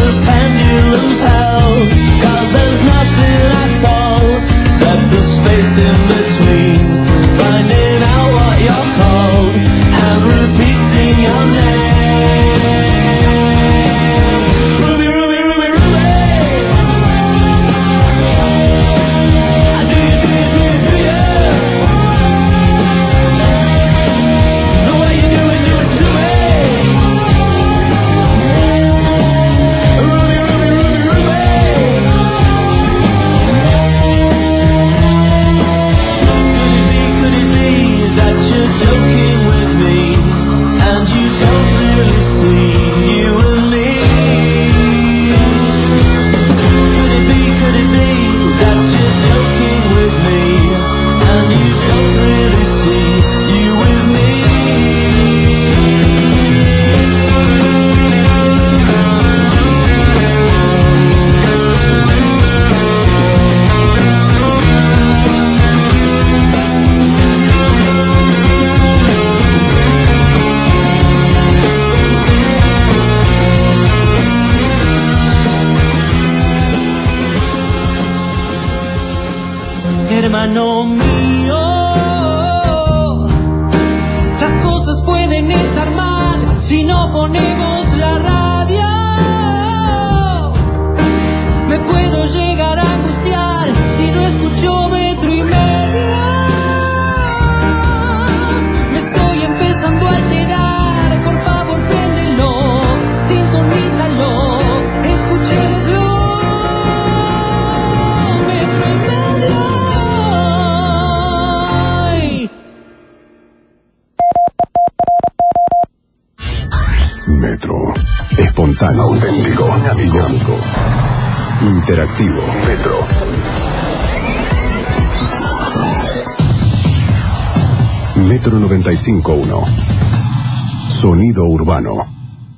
the pendulum's held, 'cause there's nothing at all except the space in between, finding out what you're called and repeating your name. Ruby, Ruby, Ruby, Ruby. Do you, do you, do you, do you? Know what you do and do it to me. Ruby, Ruby, Ruby, Ruby. Could it be that you're joking with me and you don't really see you and me? Could it be that you're joking with me and you don't really see you with me? Hermano mío, las cosas pueden estar mal si no ponemos la radio. Me puedo llegar a angustiar si no escucho Metro y Medio. Me estoy empezando a alterar, por favor préndelo, sintonízalo, escuchémoslo. Metro y Medio. Metro. Espontáneo, auténtico, dinámico, interactivo. Metro. Metro 95.1. Sonido urbano.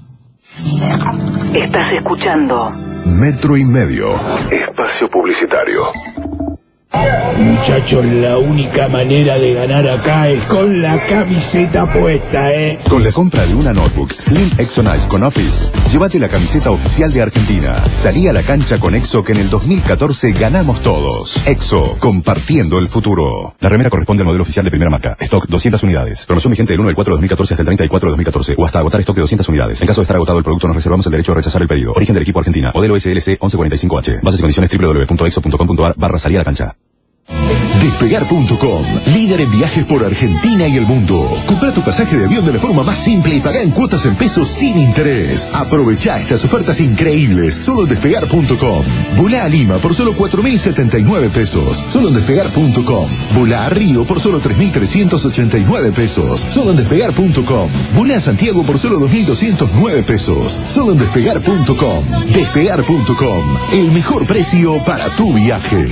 Estás escuchando Metro y Medio. Espacio publicitario. Muchachos, la única manera de ganar acá es con la camiseta puesta, Con la compra de una notebook Slim Exonice con Office, llévate la camiseta oficial de Argentina. Salí a la cancha con Exo, que en el 2014 ganamos todos. Exo, compartiendo el futuro. La remera corresponde al modelo oficial de primera marca. Stock 200 unidades. Promoción vigente del 1 del 4 de 2014 hasta el 30 del 4 de 2014 o hasta agotar stock de 200 unidades. En caso de estar agotado el producto, nos reservamos el derecho a rechazar el pedido. Origen del equipo Argentina. Modelo SLC 1145H. Bases y condiciones www.exo.com.ar/salí a la cancha. Despegar.com, líder en viajes por Argentina y el mundo. Compra tu pasaje de avión de la forma más simple y pagá en cuotas en pesos sin interés. Aprovecha estas ofertas increíbles solo en Despegar.com. Volá a Lima por solo 4.079 pesos, solo en Despegar.com. Volá a Río por solo 3.389 pesos, solo en Despegar.com. Volá a Santiago por solo 2.209 pesos, solo en Despegar.com. Despegar.com, el mejor precio para tu viaje.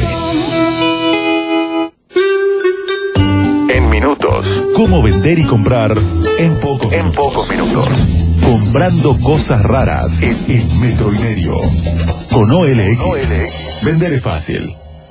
En minutos. Cómo vender y comprar en pocos minutos. Comprando cosas raras en Metro y Medio. Con OLX. Vender es fácil.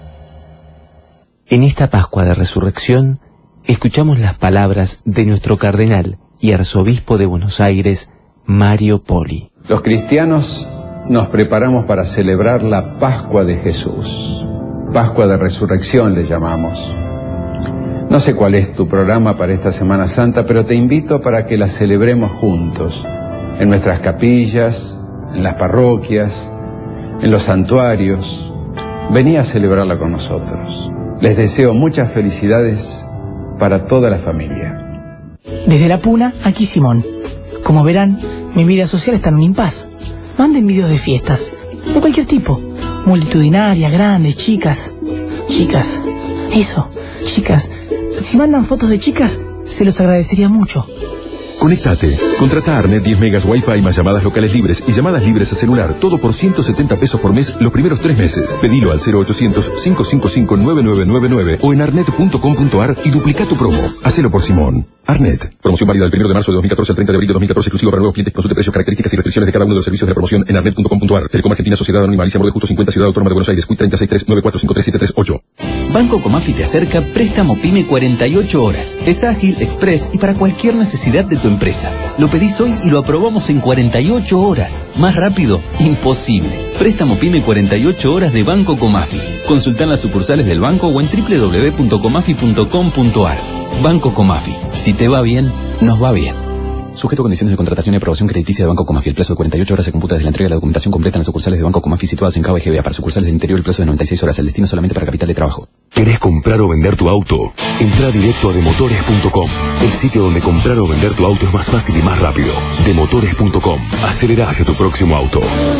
En esta Pascua de Resurrección, escuchamos las palabras de nuestro cardenal y arzobispo de Buenos Aires, Mario Poli. Los cristianos nos preparamos para celebrar la Pascua de Jesús. Pascua de Resurrección le llamamos. No sé cuál es tu programa para esta Semana Santa, pero te invito para que la celebremos juntos, en nuestras capillas, en las parroquias, en los santuarios. Vení a celebrarla con nosotros. Les deseo muchas felicidades para toda la familia. Desde La Puna, aquí Simón. Como verán, mi vida social está en un impas. Manden videos de fiestas, de cualquier tipo. Multitudinarias, grandes, chicas. Chicas, eso, chicas. Si mandan fotos de chicas, se los agradecería mucho. Conectate. Contrata Arnet 10 megas Wi-Fi más llamadas locales libres y llamadas libres a celular. Todo por 170 pesos por mes los primeros 3 meses. Pedilo al 0800-555-9999 o en arnet.com.ar y duplica tu promo. Hacelo por Simón. Arnet. Promoción válida del 1 de marzo de 2014 al 30 de abril de 2014, exclusivo para nuevos clientes. Consulte precios, características y restricciones de cada uno de los servicios de la promoción en arnet.com.ar. Telecom Argentina, Sociedad Anónima Alicia Morde Justo 50, Ciudad Autónoma de Buenos Aires, CUIT 36394537338. Banco Comafi te acerca Préstamo Pyme 48 horas. Es ágil, express y para cualquier necesidad de tu empresa. Lo pedís hoy y lo aprobamos en 48 horas. Más rápido, imposible. Préstamo Pyme 48 horas de Banco Comafi. Consultá en las sucursales del banco o en www.comafi.com.ar. Banco Comafi. Si te va bien, nos va bien. Sujeto a condiciones de contratación y aprobación crediticia de Banco Comafi. El plazo de 48 horas se computa desde la entrega de la documentación completa en las sucursales de Banco Comafi situadas en Cava y GBA. Para sucursales del interior el plazo de 96 horas. El destino solamente para capital de trabajo. ¿Querés comprar o vender tu auto? Entra directo a demotores.com. El sitio donde comprar o vender tu auto es más fácil y más rápido. Demotores.com. Acelera hacia tu próximo auto.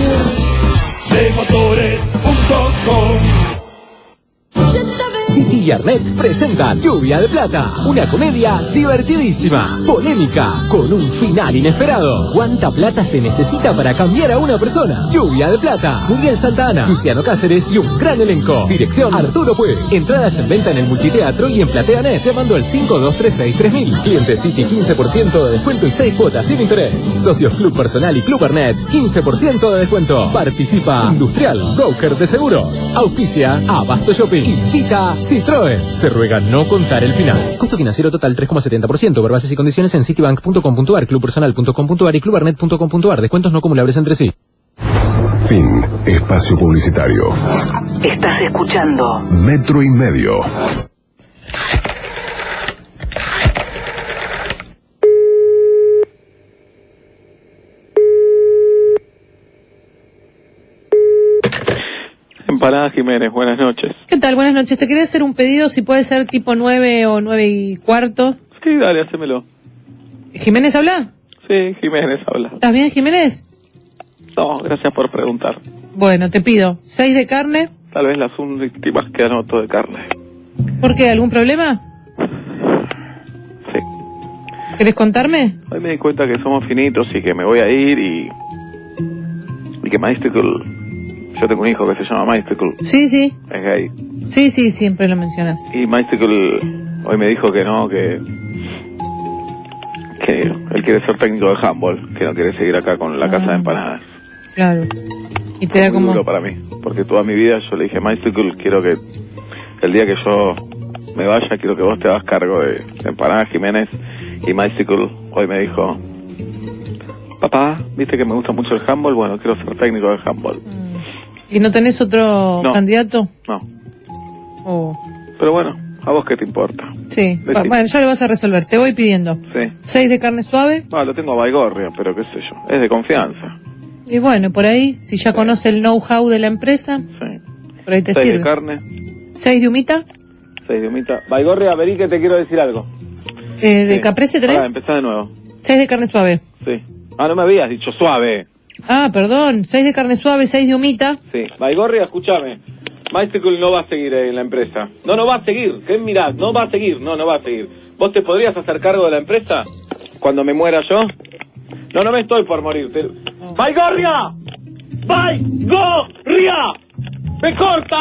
Demotores.com. City y Arnet presentan Lluvia de Plata, una comedia divertidísima, polémica, con un final inesperado. ¿Cuánta plata se necesita para cambiar a una persona? Lluvia de Plata, Muriel Santana, Luciano Cáceres y un gran elenco. Dirección Arturo Puig. Entradas en venta en el Multiteatro y en PlateaNet llamando al 5236-3000. Cliente City 15% de descuento y 6 cuotas sin interés. Socios Club Personal y Club Arnet 15% de descuento. Participa Industrial, broker de seguros. Auspicia Abasto Shopping. Invita Citroën. Se ruega no contar el final. Costo financiero total 3,70%. Ver bases y condiciones en citibank.com.ar, clubpersonal.com.ar y clubarnet.com.ar. Descuentos no acumulables entre sí. Fin. Espacio publicitario. Estás escuchando Metro y Medio. Empanada Jiménez, buenas noches. ¿Qué tal? Buenas noches. Te quería hacer un pedido, si puede ser tipo 9 o 9:15. Sí, dale, hacémelo. ¿Jiménez habla? Sí, Jiménez habla. ¿Estás bien, Jiménez? No, gracias por preguntar. Bueno, te pido 6 de carne. Tal vez las últimas que anoto de carne. ¿Por qué? ¿Algún problema? Sí. ¿Querés contarme? Hoy me di cuenta que somos finitos y que me voy a ir y que Mystical... Yo tengo un hijo que se llama Mystical. Sí, sí. Es gay. Sí, sí, siempre lo mencionas. Y Mystical hoy me dijo que no, que él quiere ser técnico de handball, que no quiere seguir acá con la casa de empanadas. Claro. Y te da muy como... duro para mí, porque toda mi vida yo le dije, Mystical, quiero que el día que yo me vaya, quiero que vos te hagas cargo de Empanadas Jiménez. Y Mystical hoy me dijo, papá, viste que me gusta mucho el handball, bueno, quiero ser técnico de handball. ¿Y no tenés otro candidato? No. Oh. Pero bueno, ¿a vos qué te importa? Sí, bueno, ya lo vas a resolver, te voy pidiendo. Sí. 6 de carne suave. No, lo tengo a Baigorria, pero qué sé yo, es de confianza. Y bueno, por ahí, si ya conoce el know-how de la empresa, por ahí te 6 sirve. de carne. 6 de humita. 6 de humita. Baigorria, vení que te quiero decir algo. ¿De caprese 3? Empezá de nuevo. 6 de carne suave. Sí. Ah, no me habías dicho suave. Ah, perdón, 6 de carne suave, 6 de humita. Sí. Baigorria, escúchame. Mystical no va a seguir en la empresa. No va a seguir. ¿Qué mirás? No va a seguir. No va a seguir. ¿Vos te podrías hacer cargo de la empresa cuando me muera yo? No me estoy por morir. ¡Baigorria! ¡Baigorria! Me corta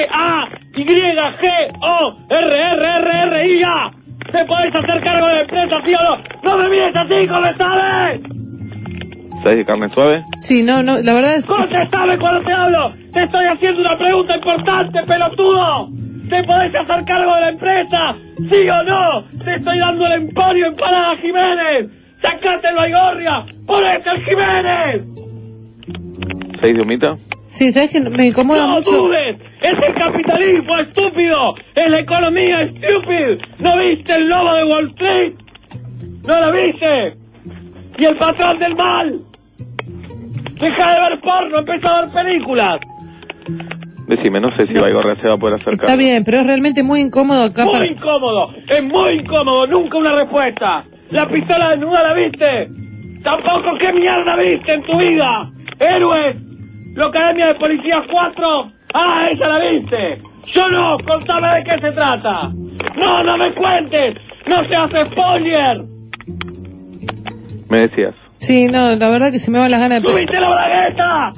H-A-Y-G-O-R-R-R-R-I-A. ¿Te podés hacer cargo de la empresa, sí o no? ¡No me mires así, sabes! ¿6 de carne suave? Sí, no, la verdad es... ¡Contestame cuando te hablo! ¡Te estoy haciendo una pregunta importante, pelotudo! ¿Te podés hacer cargo de la empresa? ¿Sí o no? ¡Te estoy dando el emporio Empanada Jiménez! ¡Sacate el Baigorria! ¡Ponete el Jiménez! ¿6 de humita? Sí, ¿sabes que me incomoda mucho? ¡No dudes! ¡Es el capitalismo, estúpido! ¡Es la economía, estúpido! ¿No viste el lobo de Wall Street? ¿No lo viste? ¡Y el patrón del mal! ¡Deja de ver porno! ¡Empieza a ver películas! Decime, no sé si Baigorria se va a poder acercar. Está bien, pero es realmente muy incómodo acá. ¡Muy incómodo! ¡Es muy incómodo! ¡Nunca una respuesta! ¿La pistola desnuda la viste? ¡Tampoco qué mierda viste en tu vida! ¡Héroes! ¿La Academia de Policías 4? ¡Ah, esa la viste! ¡Yo no! ¡Contame de qué se trata! ¡No me cuentes! ¡No seas spoiler! ¿Me decías? Sí, no, la verdad que se me van las ganas de... ¡Subiste la bragueta!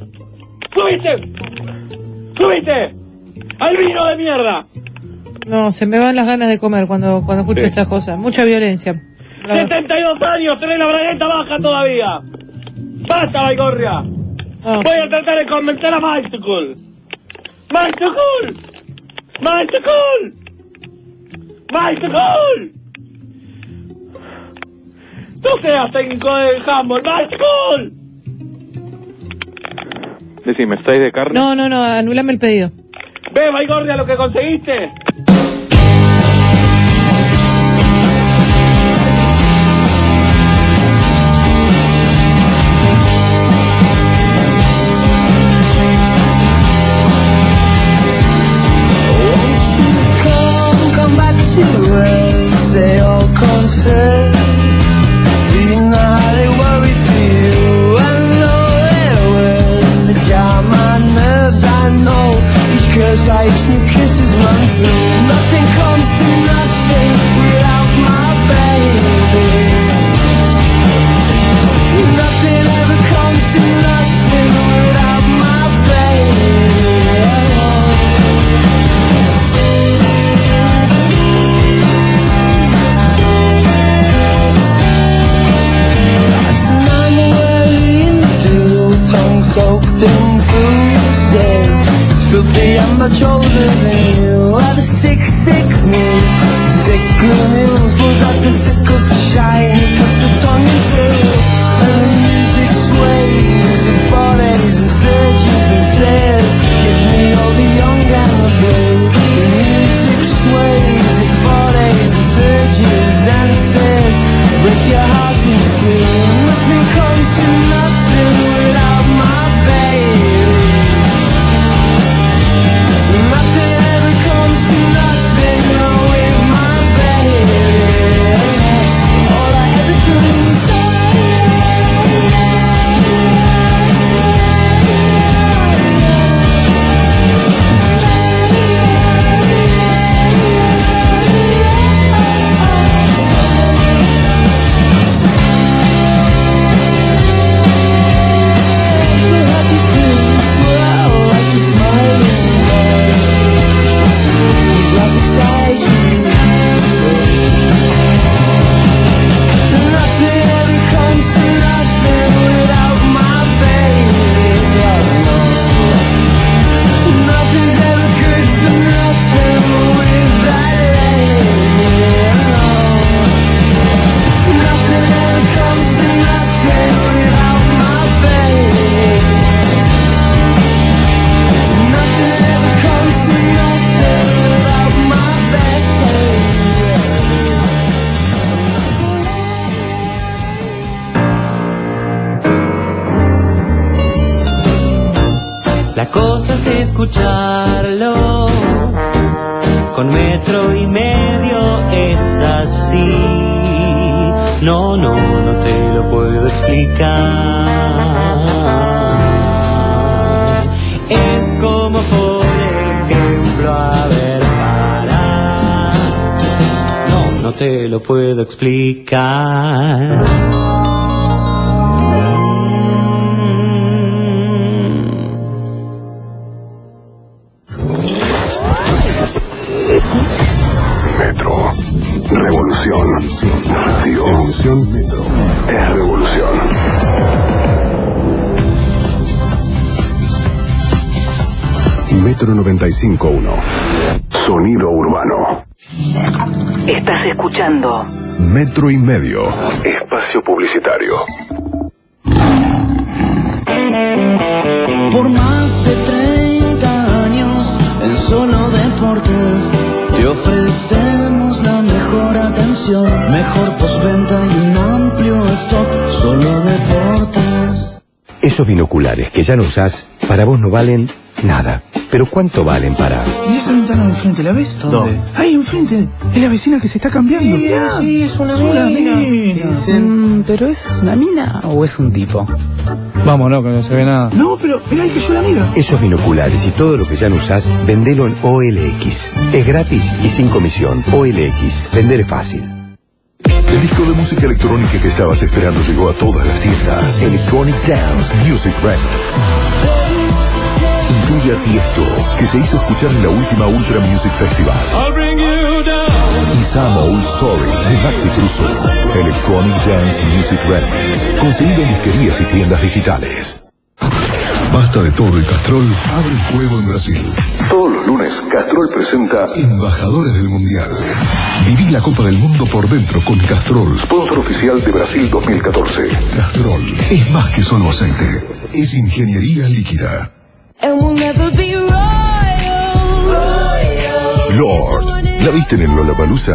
¡Subiste! ¡Al vino de mierda! No, se me van las ganas de comer cuando escucho estas cosas. Mucha violencia. 72 años, tenés la bragueta baja todavía. ¡Basta, Baigorria! Voy a tratar de convencer a Mystical. ¡Mystical! ¡Bicycle! ¡Bicycle! ¡Tú seas técnico del handball! ¡Bicycle! Decime, ¿estáis de carne? No, anulame el pedido. ¡Ve, Baigorria, lo que conseguiste! Come back to us, say all concerned. You know how they worry for you. I know there was the jam my nerves. I know each curse like new kisses run through. Nothing comes to nothing without my baby. Nothing ever comes to nothing without my baby. Soaked in bruises. It's filthy, I'm much older than you. Are the sick news. Sickle news pulls out the sickles to shine. Cuts the tongue in two. And the music sways with bodies and surges and says, give me all the young and the blue. The music sways with bodies and surges and says, break your heart in two. Nothing comes to nothing without my La cosa es escucharlo. Con metro y medio es así. No te lo puedo explicar. Es como por ejemplo, a ver, para. No te lo puedo explicar. Revolución. Radio. Evolución Metro. Es revolución. Metro 95.1. Sonido urbano. Estás escuchando Metro y Medio. Espacio publicitario. Por más de 30 años en Solo Deportes te ofrecemos la mejor atención, mejor postventa y un amplio stock. Solo Deportes. Esos binoculares que ya no usás, para vos no valen nada. ¿Pero cuánto valen para...? ¿Y esa ventana de enfrente, la ves? ¿Dónde? Ahí enfrente, es la vecina que se está cambiando. Sí, es una mina. ¿Pero esa es una mina o es un tipo? Vámonos, que no se ve nada. No, pero ahí cayó la amiga. Esos binoculares y todo lo que ya no usás, vendelo en OLX. Es gratis y sin comisión. OLX, vender es fácil. El disco de música electrónica que estabas esperando llegó a todas las tiendas. Electronic Dance Music Remix. Incluye a Tiesto, que se hizo escuchar en la última Ultra Music Festival. Y Some Old Story, de Maxi Truso. Electronic Dance Music Remix. Conseguido en disquerías y tiendas digitales. Basta de todo y Castrol abre el juego en Brasil. Todos los lunes, Castrol presenta Embajadores del Mundial. Viví la Copa del Mundo por dentro con Castrol, sponsor oficial de Brasil 2014. Castrol es más que solo aceite, es ingeniería líquida. Lord, ¿la viste en el Lollapalooza?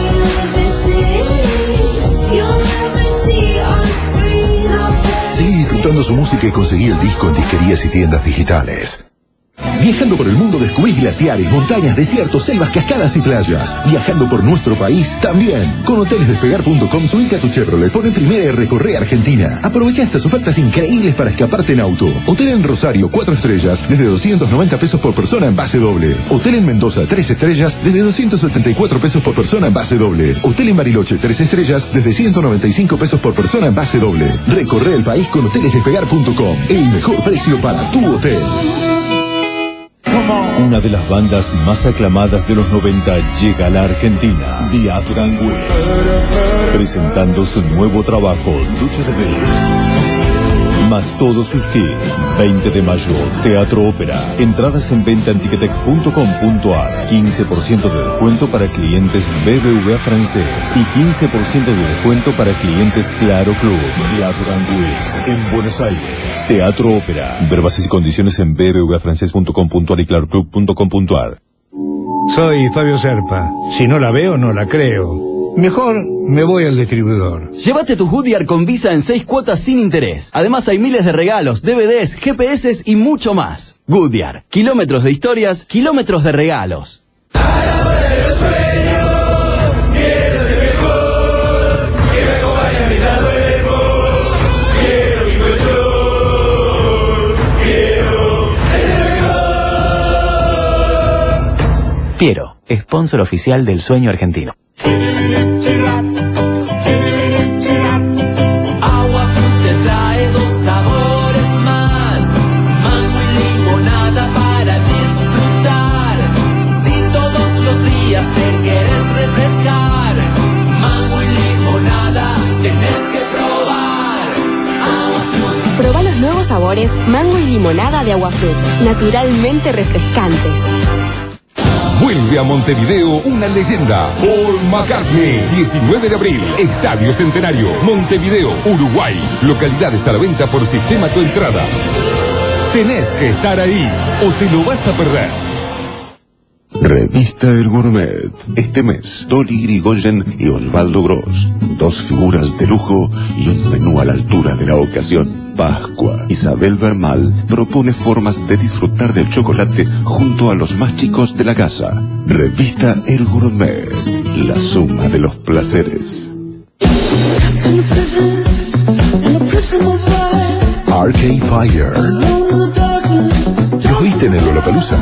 Seguí disfrutando su música y conseguí el disco en disquerías y tiendas digitales. Viajando por el mundo descubrís glaciares, montañas, desiertos, selvas, cascadas y playas. Viajando por nuestro país también. Con hotelesdespegar.com subite a tu Chevrolet, pone primera y recorre Argentina. Aprovecha estas ofertas increíbles para escaparte en auto. Hotel en Rosario, 4 estrellas, desde 290 pesos por persona en base doble. Hotel en Mendoza, 3 estrellas, desde 274 pesos por persona en base doble. Hotel en Bariloche, 3 estrellas, desde 195 pesos por persona en base doble. Recorre el país con hotelesdespegar.com. El mejor precio para tu hotel. Una de las bandas más aclamadas de los 90 llega a la Argentina, The Afghan Wigs, presentando su nuevo trabajo, Lucha de Belén, más todos sus hits. 20 de mayo, Teatro Ópera. Entradas en venta en ticketek.com.ar. 15% de descuento para clientes BBVA francés y 15% de descuento para clientes Claro Club. The Afghan Wigs en Buenos Aires. Teatro Ópera. Ver bases y condiciones en bbvafrancés.com.ar y claroclub.com.ar. Soy Fabio Serpa. Si no la veo, no la creo. Mejor me voy al distribuidor. Llévate tu Goodyear con Visa en 6 cuotas sin interés. Además hay miles de regalos, DVDs, GPS y mucho más. Goodyear. Kilómetros de historias, kilómetros de regalos. Piero, sponsor oficial del sueño argentino. Agua Fruit trae 2 sabores más, mango y limonada para disfrutar. Si todos los días te quieres refrescar, mango y limonada tenés que probar. Agua Fruit. Proba los nuevos sabores mango y limonada de Agua Fruit, naturalmente refrescantes. Vuelve a Montevideo una leyenda, Paul McCartney. 19 de abril, Estadio Centenario, Montevideo, Uruguay. Localidades a la venta por Sistema Tu Entrada. Tenés que estar ahí o te lo vas a perder. Revista El Gourmet. Este mes, Dolly Irigoyen y Osvaldo Gross. 2 figuras de lujo y un menú a la altura de la ocasión. Pascua. Isabel Bermal propone formas de disfrutar del chocolate junto a los más chicos de la casa. Revista El Gourmet. La suma de los placeres. Arcade Fire. ¿Los viste en el Lollapalooza?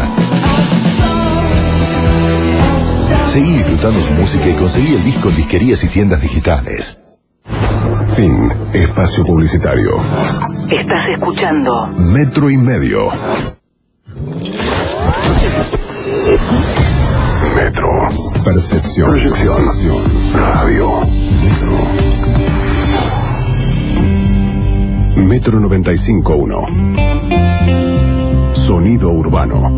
Seguí disfrutando su música y conseguí el disco en disquerías y tiendas digitales. Fin. Espacio publicitario. Estás escuchando Metro y Medio. Metro. Percepción. Proyección. Radio. Metro 95.1. Sonido urbano.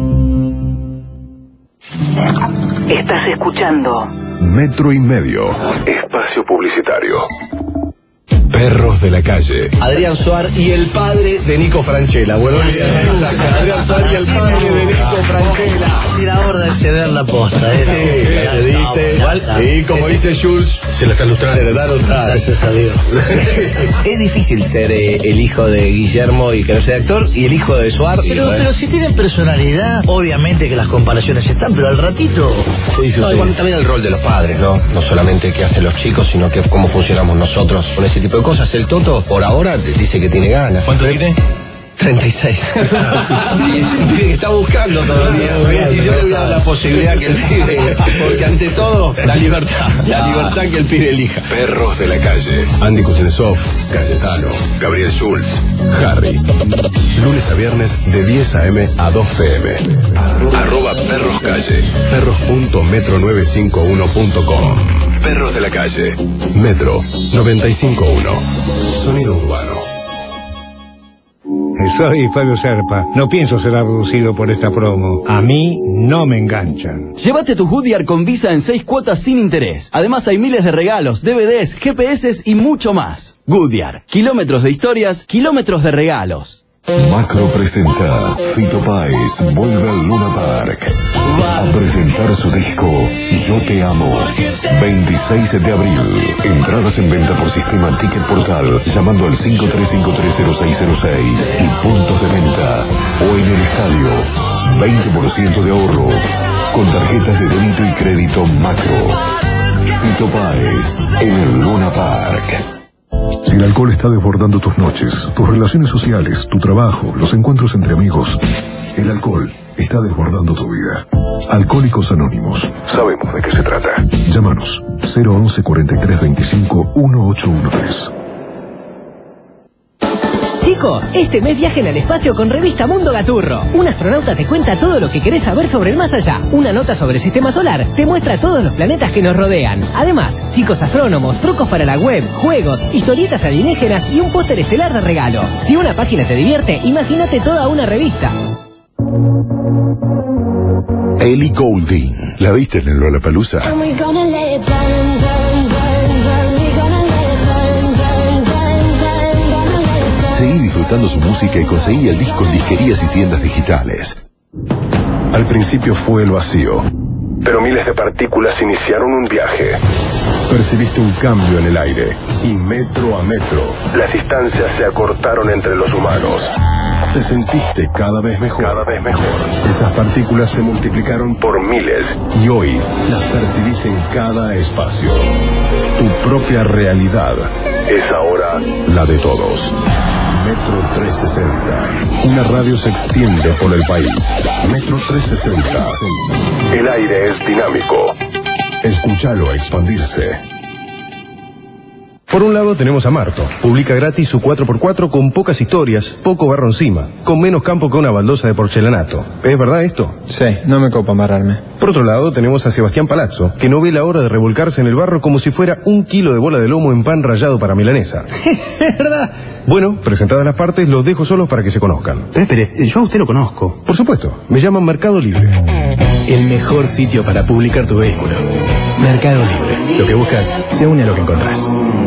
Estás escuchando Metro y Medio. Espacio publicitario. Perros de la calle. Adrián Suárez y el padre de Nico Franchella. Buenos días. Adrián Suárez y el padre de Nico Franchella. Y la hora de ceder la posta, Sí, la cediste. Y como dice Jules, se la está lustrando. Se le da lustrada. Gracias a Dios. Es difícil ser el hijo de Guillermo y que no sea actor, y el hijo de Suárez. Pero si tienen personalidad, obviamente que las comparaciones están, pero al ratito. Bueno, también el rol de los padres, ¿no? No solamente qué hacen los chicos, sino que cómo funcionamos nosotros con ese tipo de cosas. El Toto, por ahora, te dice que tiene ganas. ¿Cuánto tiene? 36. Y es un pibe que está buscando todavía. Y yo le voy a dar la posibilidad que el pibe, porque ante todo, la libertad que el pibe elija. Perros de la calle. Andy Kuznetsov, Cayetano, Gabriel Schultz, Harry. Lunes a viernes de 10 a.m. a 2 p.m. @ Perros Calle. Perros.metro951.com. Perros de la calle. Metro 95.1. Sonido urbano. Es Soy Fabio Serpa. No pienso ser abducido por esta promo. A mí no me enganchan. Llévate tu Goodyear con Visa en 6 cuotas sin interés. Además hay miles de regalos, DVDs, GPS y mucho más. Goodyear. Kilómetros de historias, kilómetros de regalos. Macro presenta Fito Páez vuelve al Luna Park a presentar su disco Yo Te Amo. 26 de abril. Entradas en venta por sistema Ticket Portal llamando al 53530606 y puntos de venta o en el estadio. 20% de ahorro con tarjetas de débito y crédito Macro. Fito Páez en el Luna Park. Si el alcohol está desbordando tus noches, tus relaciones sociales, tu trabajo, los encuentros entre amigos, el alcohol está desbordando tu vida. Alcohólicos Anónimos. Sabemos de qué se trata. Llámanos 011 43 25 1813. Chicos, este mes viajen al espacio con Revista Mundo Gaturro. Un astronauta te cuenta todo lo que querés saber sobre el más allá. Una nota sobre el sistema solar te muestra todos los planetas que nos rodean. Además, chicos astrónomos, trucos para la web, juegos, historietas alienígenas y un póster estelar de regalo. Si una página te divierte, imagínate toda una revista. Ellie Goulding. ¿La viste en el Lollapalooza? Seguí disfrutando su música y conseguí el disco en disquerías y tiendas digitales. Al principio fue el vacío, pero miles de partículas iniciaron un viaje. Percibiste un cambio en el aire y metro a metro las distancias se acortaron entre los humanos. Te sentiste cada vez mejor. Esas partículas se multiplicaron por miles y hoy las percibís en cada espacio. Tu propia realidad es ahora la de todos. Metro 360. Una radio se extiende por el país. Metro 360. El aire es dinámico. Escúchalo expandirse. Por un lado tenemos a Marto. Publica gratis su 4x4 con pocas historias, poco barro encima, con menos campo que una baldosa de porcelanato. ¿Es verdad esto? Sí, no me copa amarrarme. Por otro lado tenemos a Sebastián Palazzo, que no ve la hora de revolcarse en el barro como si fuera 1 kilo de bola de lomo en pan rallado para milanesa. ¿Es verdad? Bueno, presentadas las partes, los dejo solos para que se conozcan. Pero espere, yo a usted lo conozco. Por supuesto, me llaman Mercado Libre. El mejor sitio para publicar tu vehículo. Mercado Libre. Lo que buscas se une a lo que encontrás.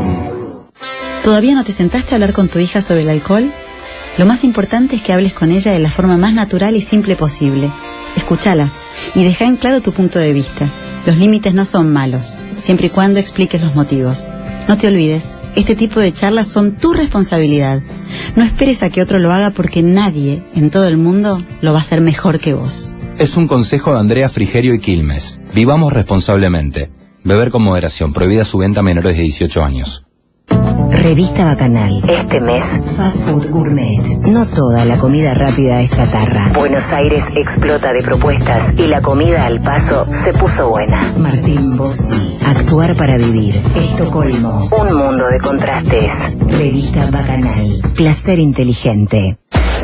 ¿Todavía no te sentaste a hablar con tu hija sobre el alcohol? Lo más importante es que hables con ella de la forma más natural y simple posible. Escúchala y deja en claro tu punto de vista. Los límites no son malos, siempre y cuando expliques los motivos. No te olvides, este tipo de charlas son tu responsabilidad. No esperes a que otro lo haga porque nadie en todo el mundo lo va a hacer mejor que vos. Es un consejo de Andrea Frigerio y Quilmes. Vivamos responsablemente. Beber con moderación. Prohibida su venta a menores de 18 años. Revista Bacanal. Este mes, Fast Food Gourmet. No toda la comida rápida es chatarra. Buenos Aires explota de propuestas y la comida al paso se puso buena. Martín Bossi. Actuar para vivir. Estocolmo. Un mundo de contrastes. Revista Bacanal. Placer inteligente.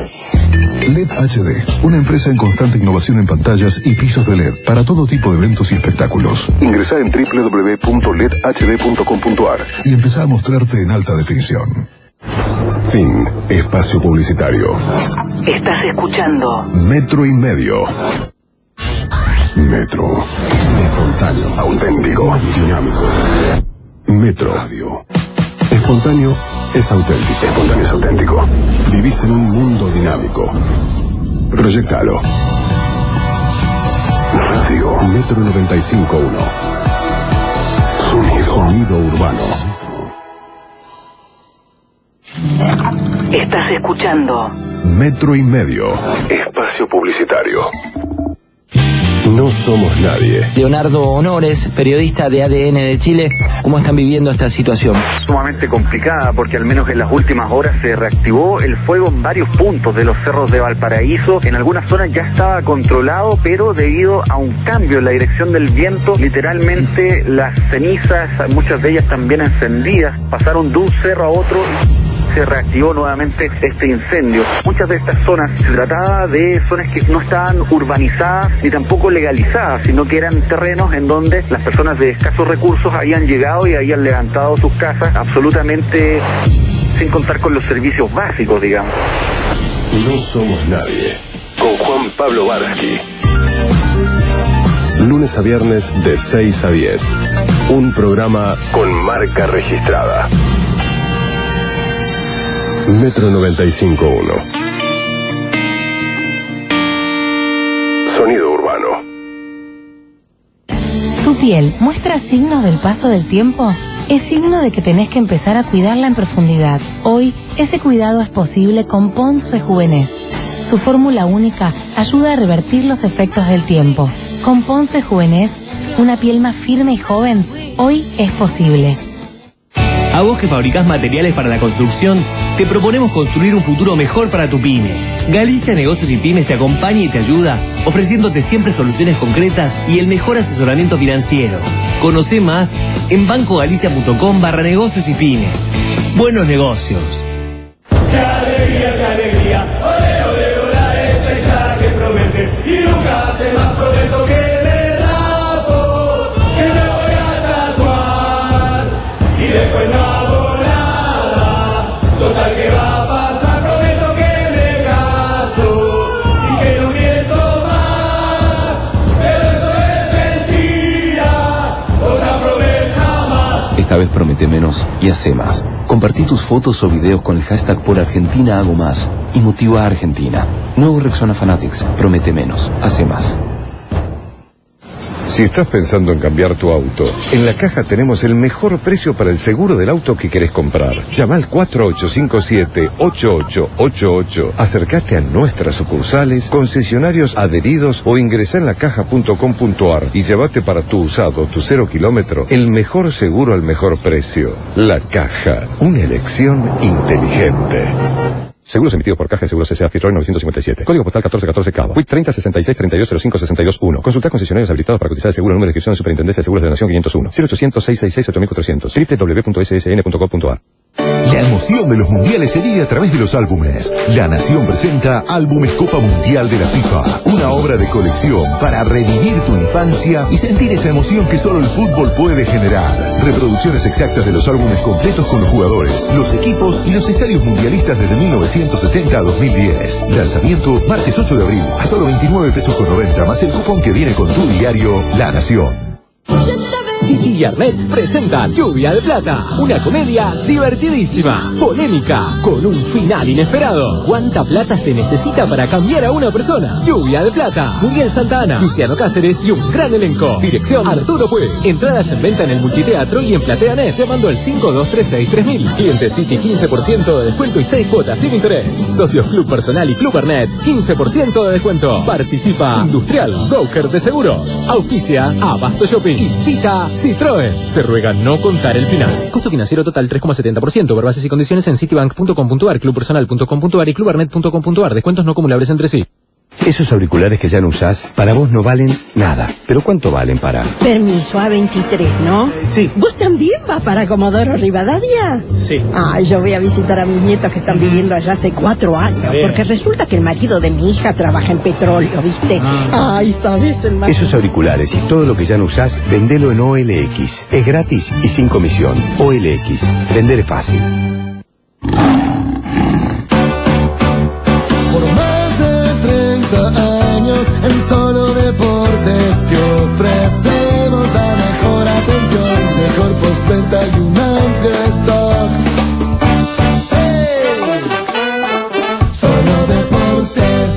LED HD, una empresa en constante innovación en pantallas y pisos de LED para todo tipo de eventos y espectáculos. Ingresá en www.ledhd.com.ar y empezá a mostrarte en alta definición. Fin. Espacio publicitario. Estás escuchando Metro y medio. Metro. Espontáneo, auténtico, dinámico. Metro Radio. Espontáneo es auténtico. Espontáneo es auténtico. Vivís en un mundo dinámico. Proyectalo. Radio Metro 95.1. Sonido urbano. Estás escuchando Metro y medio. Espacio publicitario. No somos nadie. Leonardo Honores, periodista de ADN de Chile, ¿cómo están viviendo esta situación? Sumamente complicada porque al menos en las últimas horas se reactivó el fuego en varios puntos de los cerros de Valparaíso. En algunas zonas ya estaba controlado, pero debido a un cambio en la dirección del viento, literalmente las cenizas, muchas de ellas también encendidas, pasaron de un cerro a otro. Se reactivó nuevamente este incendio. Muchas de estas zonas se trataba de zonas que no estaban urbanizadas ni tampoco legalizadas, sino que eran terrenos en donde las personas de escasos recursos habían llegado y habían levantado sus casas absolutamente sin contar con los servicios básicos, digamos. No somos nadie. Con Juan Pablo Barsky. Lunes a viernes de 6 a 10. Un programa con marca registrada. Metro 95.1. Sonido urbano. ¿Tu piel muestra signos del paso del tiempo? Es signo de que tenés que empezar a cuidarla en profundidad. Hoy, ese cuidado es posible con Pond's Rejuvenez. Su fórmula única ayuda a revertir los efectos del tiempo. Con Pond's Rejuvenez, una piel más firme y joven, hoy es posible. A vos que fabricás materiales para la construcción, te proponemos construir un futuro mejor para tu pyme. Galicia Negocios y Pymes te acompaña y te ayuda, ofreciéndote siempre soluciones concretas y el mejor asesoramiento financiero. Conoce más en bancogalicia.com/negocios y pymes. Buenos negocios. ¡Qué alegría, qué alegría! ¡Ole, ole, ole, la estrella que promete! Y nunca hace más, prometo que me rapo, que me voy a tatuar. Y después no hago nada, total que va a pasar, prometo que me caso y que no miento más. Pero eso es mentira, otra promesa más. Esta vez promete menos y hace más. Compartí tus fotos o videos con el hashtag por Argentina hago más y motiva a Argentina. Nuevo Rexona Fanatics. Promete menos, hace más. Si estás pensando en cambiar tu auto, en La Caja tenemos el mejor precio para el seguro del auto que querés comprar. Llama al 4857-8888, acércate a nuestras sucursales, concesionarios adheridos o ingresá en lacaja.com.ar y llévate para tu usado, tu 0 kilómetro, el mejor seguro al mejor precio. La Caja, una elección inteligente. Seguros emitidos por Caja de Seguros S.A. Fitzroy 957. Código postal 1414 Cava. WIC 30 66 32 05 62 1. Consulta concesionarios habilitados para cotizar el seguro. Número de inscripción de Superintendencia de Seguros de la Nación 501. 0800 666 8400. www.ssn.gov.ar. La emoción de los mundiales se vive a través de los álbumes. La Nación presenta Álbumes Copa Mundial de la FIFA, una obra de colección para revivir tu infancia y sentir esa emoción que solo el fútbol puede generar. Reproducciones exactas de los álbumes completos con los jugadores, los equipos y los estadios mundialistas desde 1970 a 2010. Lanzamiento martes 8 de abril a solo 29 pesos con 90 más el cupón que viene con tu diario La Nación. City y Arnet presentan Lluvia de Plata, una comedia divertidísima, polémica, con un final inesperado. ¿Cuánta plata se necesita para cambiar a una persona? Lluvia de Plata, Miguel Santana, Luciano Cáceres y un gran elenco. Dirección Arturo Puig. Entradas en venta en el Multiteatro y en PlateaNet llamando al 5236-3000. Cliente City 15% de descuento y 6 cuotas sin interés. Socios Club Personal y Club Arnet 15% de descuento. Participa Industrial, broker de seguros. Auspicia Abasto Shopping. Invita Citroën. Se ruega no contar el final. Costo financiero total 3,70%. Ver bases y condiciones en citibank.com.ar, clubpersonal.com.ar y clubarnet.com.ar. Descuentos no acumulables entre sí. Esos auriculares que ya no usás, para vos no valen nada. ¿Pero cuánto valen para? Permiso, A23, ¿no? Sí. ¿Vos también vas para Comodoro Rivadavia? Sí. Ay, yo voy a visitar a mis nietos que están viviendo allá hace 4 años. Bien. Porque resulta que el marido de mi hija trabaja en petróleo, ¿viste? Ay, ¿sabes? El marido... Esos auriculares y todo lo que ya no usás, vendelo en OLX. Es gratis y sin comisión. OLX. Vender es fácil. Años en Solo Deportes te ofrecemos la mejor atención, mejor postventa y un amplio stock. Sí, Solo Deportes.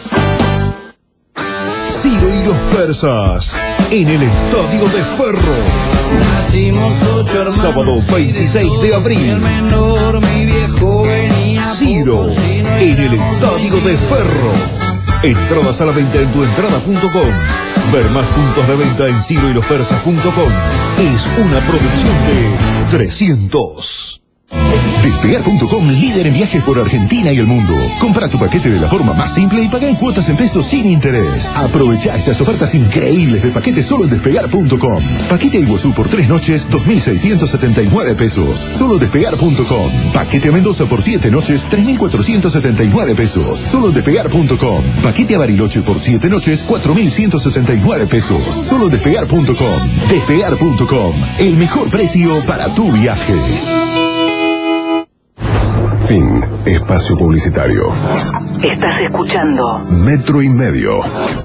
Ciro y los persas en el Estadio de Ferro. Nacimos 8 hermanos. Sábado 26 de abril. El menor, mi viejo venía. Ciro en el Estadio de Ferro. Entradas a la venta en tuentrada.com. Ver más puntos de venta en ciroylospersas.com. Es una producción de 300. Despegar.com, líder en viajes por Argentina y el mundo. Compra tu paquete de la forma más simple y paga en cuotas en pesos sin interés. Aprovecha estas ofertas increíbles de paquetes solo en Despegar.com. Paquete a Iguazú por 3 noches, 2.679 pesos. Solo en Despegar.com. Paquete a Mendoza por 7 noches, 3.479 pesos. Solo en Despegar.com. Paquete a Bariloche por 7 noches, 4.169 pesos. Solo en Despegar.com. Despegar.com. El mejor precio para tu viaje. Fin. Espacio publicitario. Estás escuchando Metro y Medio.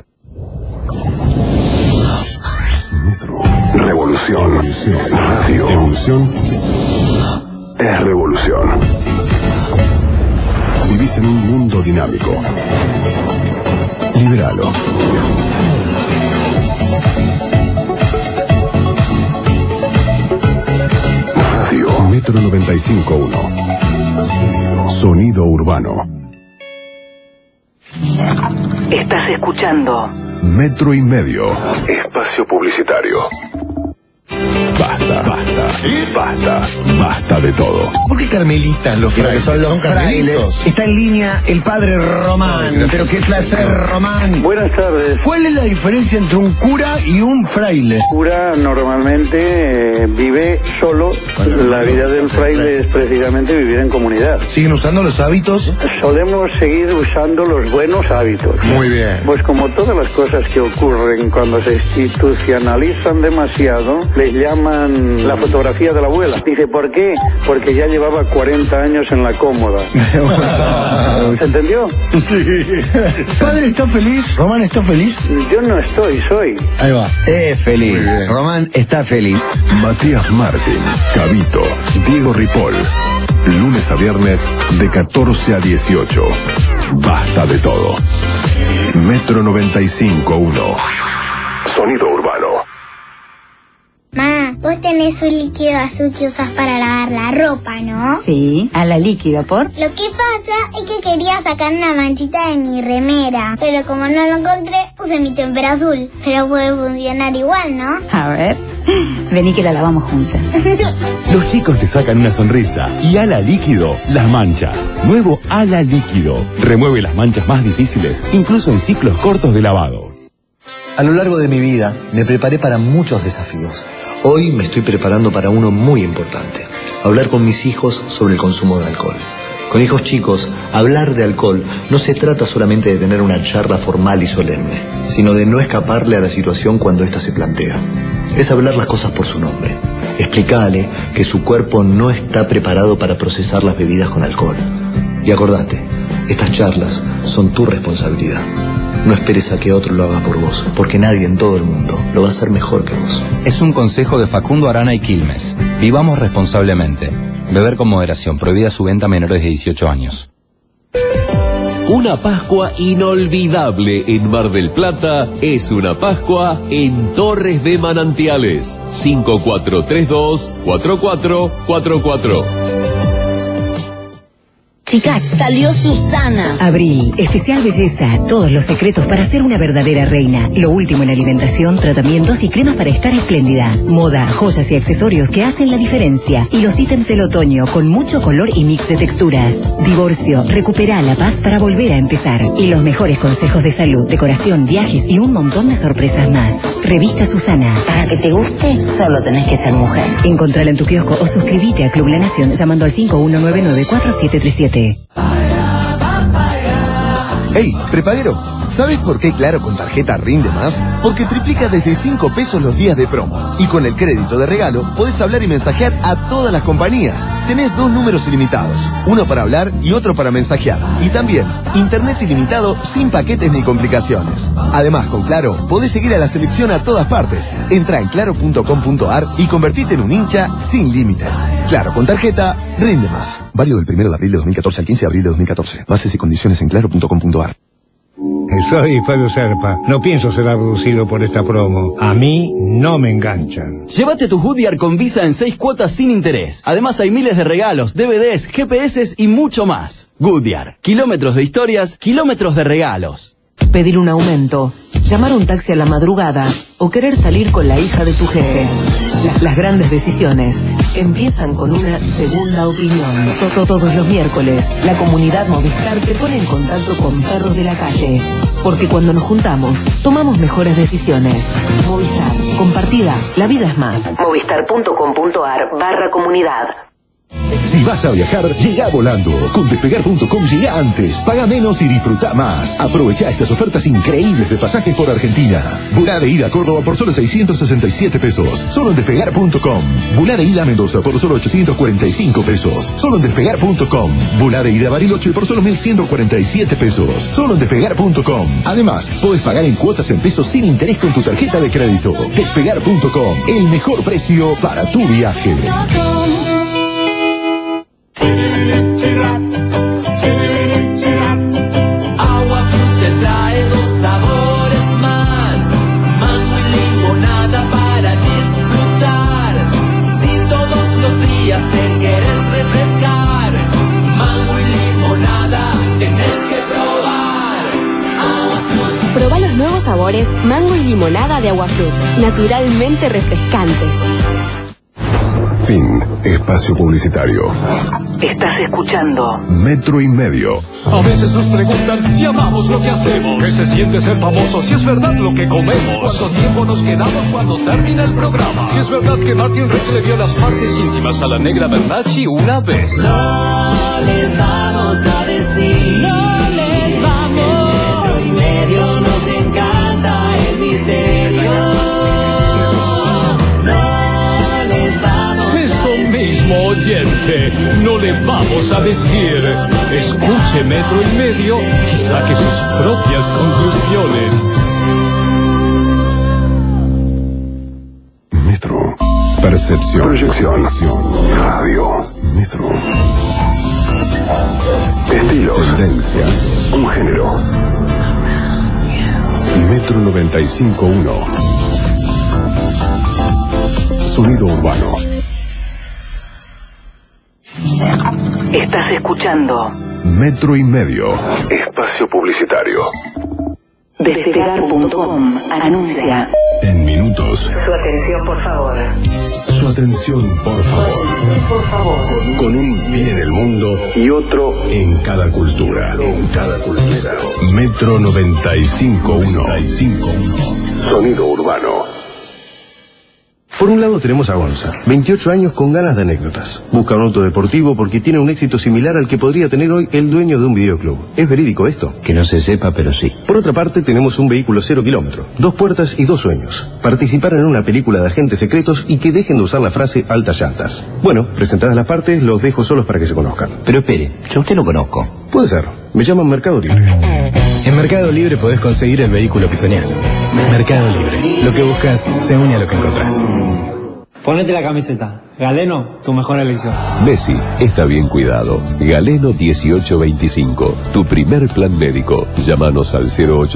Revolución. Radio. Evolución es revolución. Vivís en un mundo dinámico. Liberalo. Radio Metro 95.1. Sonido urbano. Estás escuchando Metro y Medio. Espacio publicitario. Basta, basta, basta, basta de todo. ¿Por qué carmelitas los frailes? Son los frailes. Está en línea el padre Román. Pero qué clase de Román. Buenas tardes. ¿Cuál es la diferencia entre un cura y un fraile? El cura normalmente vive solo. La vida del fraile es precisamente vivir en comunidad. ¿Siguen usando los hábitos? Solemos seguir usando los buenos hábitos. Muy bien. Pues como todas las cosas que ocurren cuando se institucionalizan demasiado, les llaman la fotografía de la abuela. Dice, ¿por qué? Porque ya llevaba 40 años en la cómoda. ¿Se entendió? Sí. ¿Padre está feliz? ¿Román está feliz? Yo no estoy, soy. Ahí va. Es feliz. Román está feliz. Matías Martín, Cabito, Diego Ripoll. Lunes a viernes de 14 a 18. Basta de todo. Metro 95.1. Sonido urbano. Ma, vos tenés un líquido azul que usas para lavar la ropa, ¿no? Sí, a la líquido, ¿por? Lo que pasa es que quería sacar una manchita de mi remera, pero como no lo encontré, usé mi témpera azul. Pero puede funcionar igual, ¿no? A ver, vení que la lavamos juntas. Los chicos te sacan una sonrisa y Ala Líquido las manchas. Nuevo Ala Líquido. Remueve las manchas más difíciles, incluso en ciclos cortos de lavado. A lo largo de mi vida me preparé para muchos desafíos. Hoy me estoy preparando para uno muy importante. Hablar con mis hijos sobre el consumo de alcohol. Con hijos chicos, hablar de alcohol no se trata solamente de tener una charla formal y solemne, sino de no escaparle a la situación cuando ésta se plantea. Es hablar las cosas por su nombre. Explicarle que su cuerpo no está preparado para procesar las bebidas con alcohol. Y acordate, estas charlas son tu responsabilidad. No esperes a que otro lo haga por vos, porque nadie en todo el mundo lo va a hacer mejor que vos. Es un consejo de Facundo Arana y Quilmes. Vivamos responsablemente. Beber con moderación. Prohibida su venta a menores de 18 años. Una Pascua inolvidable en Mar del Plata es una Pascua en Torres de Manantiales. 5432-4444. Chicas, salió Susana. Abril, especial belleza, todos los secretos para ser una verdadera reina. Lo último en alimentación, tratamientos y cremas para estar espléndida. Moda, joyas y accesorios que hacen la diferencia. Y los ítems del otoño con mucho color y mix de texturas. Divorcio, recupera la paz para volver a empezar. Y los mejores consejos de salud, decoración, viajes y un montón de sorpresas más. Revista Susana. Para que te guste, solo tenés que ser mujer. Encontrala en tu kiosco o suscríbete a Club La Nación llamando al 5199-4737. Hey, prepaguero, ¿sabes por qué Claro con tarjeta rinde más? Porque triplica desde 5 pesos los días de promo. Y con el crédito de regalo, podés hablar y mensajear a todas las compañías. Tenés 2 números ilimitados, uno para hablar y otro para mensajear. Y también, internet ilimitado sin paquetes ni complicaciones. Además, con Claro, podés seguir a la selección a todas partes. Entra en claro.com.ar y convertite en un hincha sin límites. Claro con tarjeta, rinde más. Válido del 1 de abril de 2014 al 15 de abril de 2014. Bases y condiciones en claro.com.ar. Soy Fabio Serpa. No pienso ser abducido por esta promo. A mí no me enganchan. Llévate tu Goodyear con Visa en 6 cuotas sin interés. Además hay miles de regalos, DVDs, GPS y mucho más. Goodyear. Kilómetros de historias, kilómetros de regalos. Pedir un aumento, llamar un taxi a la madrugada o querer salir con la hija de tu jefe. Las grandes decisiones empiezan con una segunda opinión. Todos los miércoles, la comunidad Movistar te pone en contacto con perros de la calle. Porque cuando nos juntamos, tomamos mejores decisiones. Movistar, compartida, la vida es más. Movistar.com.ar/comunidad. Si vas a viajar, llega volando. Con Despegar.com llega antes, paga menos y disfruta más. Aprovecha estas ofertas increíbles de pasajes por Argentina. Volá de ida a Córdoba por solo 667 pesos. Solo en Despegar.com. Volá de ida a Mendoza por solo 845 pesos. Solo en Despegar.com. Volá de ida a Bariloche por solo 1.147 pesos. Solo en Despegar.com. Además, podés pagar en cuotas en pesos sin interés con tu tarjeta de crédito. Despegar.com. El mejor precio para tu viaje. Agua Fruit te trae dos sabores más, mango y limonada para disfrutar. Si todos los días te quieres refrescar, mango y limonada tenés que probar. Agua Fruit. Probá los nuevos sabores mango y limonada de Agua Fruit, naturalmente refrescantes. Fin. Espacio publicitario. Estás escuchando Metro y Medio. A veces nos preguntan si amamos lo que hacemos. ¿Qué se siente ser famoso? Si es verdad lo que comemos. ¿Cuánto tiempo nos quedamos cuando termina el programa? Si es verdad que Martin Rex le vio las partes íntimas a la negra Bernacchi una vez. No les vamos a decir, no les vamos. En Metro y Medio nos encanta el misterio. Oyente, no le vamos a decir. Escuche Metro y Medio y saque sus propias conclusiones. Metro. Percepción. Proyección. Visión. Radio. Metro. Estilos. Tendencias. Un género. Metro 95.1. Sonido urbano. Estás escuchando Metro y Medio. Espacio publicitario. Despegar.com anuncia. En minutos. Su atención, por favor. Su atención, por favor. Por favor. Con un pie en el mundo y otro en cada cultura. En cada cultura. Metro 95.1. Sonido urbano. Por un lado tenemos a Gonza, 28 años con ganas de anécdotas. Busca un auto deportivo porque tiene un éxito similar al que podría tener hoy el dueño de un videoclub. ¿Es verídico esto? Que no se sepa, pero sí. Por otra parte tenemos un vehículo 0 kilómetro, 2 puertas y 2 sueños. Participar en una película de agentes secretos y que dejen de usar la frase altas llantas. Bueno, presentadas las partes, los dejo solos para que se conozcan. Pero espere, yo a usted lo conozco. Puede ser, me llaman Mercado Libre. En Mercado Libre podés conseguir el vehículo que soñás. Mercado Libre, lo que buscas se une a lo que encontrás. Ponete la camiseta. Galeno, tu mejor elección. Messi está bien cuidado. Galeno 1825, tu primer plan médico. Llámanos al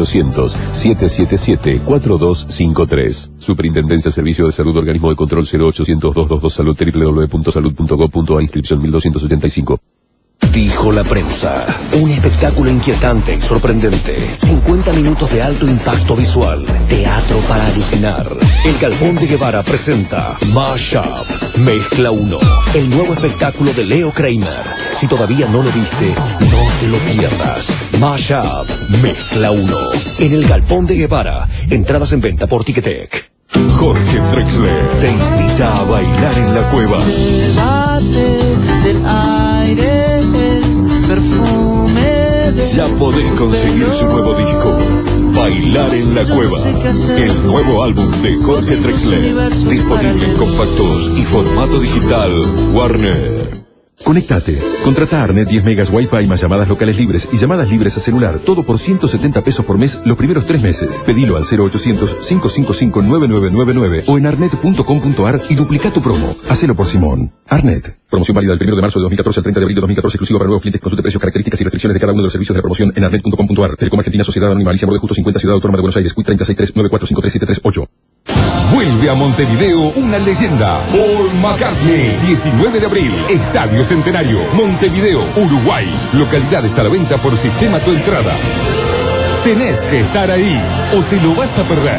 0800-777-4253. Superintendencia Servicio de Salud, Organismo de Control 0800-222 Salud, www.salud.gov.ar, inscripción 1285. Dijo la prensa. Un espectáculo inquietante y sorprendente. 50 minutos de alto impacto visual. Teatro para alucinar. El Galpón de Guevara presenta Mashup. Mezcla 1. El nuevo espectáculo de Leo Kramer. Si todavía no lo viste, no te lo pierdas. Mashup. Mezcla 1. En el Galpón de Guevara. Entradas en venta por Ticketek. Jorge Drexler te invita a bailar en la cueva. Del aire, el perfume de... Ya podés conseguir su nuevo disco, Bailar en la Cueva, el nuevo álbum de Jorge Drexler, disponible en compactos y formato digital Warner. Conéctate. Contrata a Arnet 10 megas Wi-Fi más llamadas locales libres y llamadas libres a celular. Todo por 170 pesos por mes los primeros 3 meses. Pedilo al 0800-555-9999 o en arnet.com.ar y duplica tu promo. Hacelo por Simón. Arnet. Promoción válida del 1 de marzo de 2014 al 30 de abril de 2014, exclusivo para nuevos clientes. Consulte precios, características y restricciones de cada uno de los servicios de la promoción en arnet.com.ar. Telecom Argentina, Sociedad Anónima Alicia Borde Justo 50, Ciudad Autónoma de Buenos Aires, CUIT 363-9453738. Vuelve a Montevideo una leyenda, Paul McCartney, 19 de abril, Estadio Centenario, Montevideo, Uruguay. Localidades a la venta por Sistema Tu Entrada. Tenés que estar ahí o te lo vas a perder.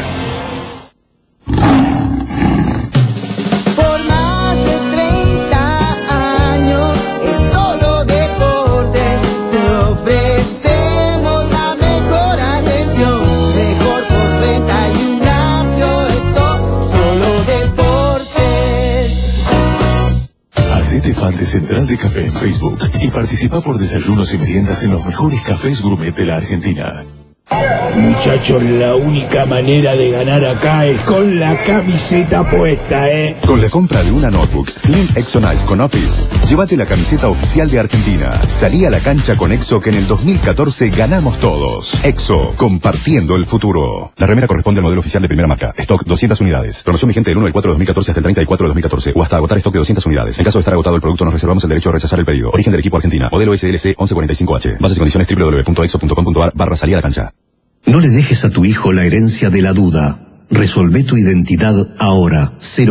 Por más de 30 años en Solo Deportes te ofrecemos la mejor atención, mejor postventa y un amplio stock. Solo Deportes. Hacete fan fan de Central de Café en Facebook y participa por desayunos y meriendas en los mejores cafés gourmet de la Argentina. Muchachos, la única manera de ganar acá es con la camiseta puesta, Con la compra de una notebook Slim Exonice con Office, llévate la camiseta oficial de Argentina. Salí a la cancha con Exo, que en el 2014 ganamos todos. Exo, compartiendo el futuro. La remera corresponde al modelo oficial de primera marca. Stock 200 unidades. Promoción vigente del 1 del 4 de 2014 hasta el 30 del 4 de 2014 o hasta agotar stock de 200 unidades. En caso de estar agotado el producto, nos reservamos el derecho a rechazar el pedido. Origen del equipo Argentina. Modelo SLC 1145H. Bases y condiciones www.exo.com.ar/salí a la cancha. No le dejes a tu hijo la herencia de la duda. Resolvé tu identidad ahora.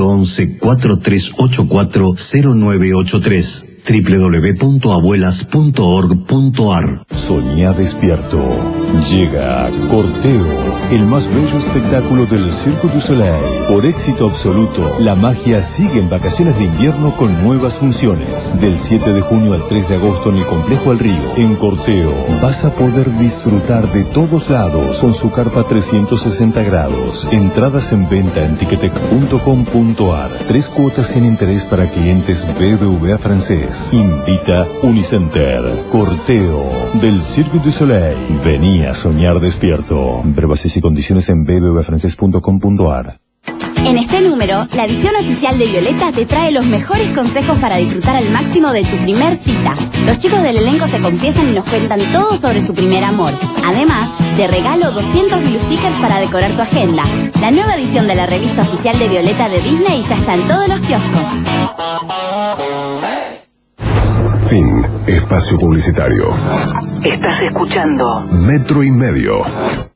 011-4384-0983. www.abuelas.org.ar. Soñá despierto. Llega Corteo, el más bello espectáculo del Cirque du Soleil. Por éxito absoluto, la magia sigue en vacaciones de invierno con nuevas funciones. Del 7 de junio al 3 de agosto en el Complejo El Río. En Corteo vas a poder disfrutar de todos lados con su carpa 360 grados. Entradas en venta en ticketek.com.ar. 3 cuotas sin interés para clientes BBVA francés. Invita Unicenter. Corteo del Cirque du Soleil. Vení a soñar despierto. Ver bases y condiciones en bbvafrancés.com.ar. En este número, la edición oficial de Violeta te trae los mejores consejos para disfrutar al máximo de tu primer cita. Los chicos del elenco se confiesan y nos cuentan todo sobre su primer amor. Además, te regalo 200 blue stickers para decorar tu agenda. La nueva edición de la revista oficial de Violeta de Disney ya está en todos los kioscos. Fin. Espacio publicitario. Estás escuchando Metro y Medio.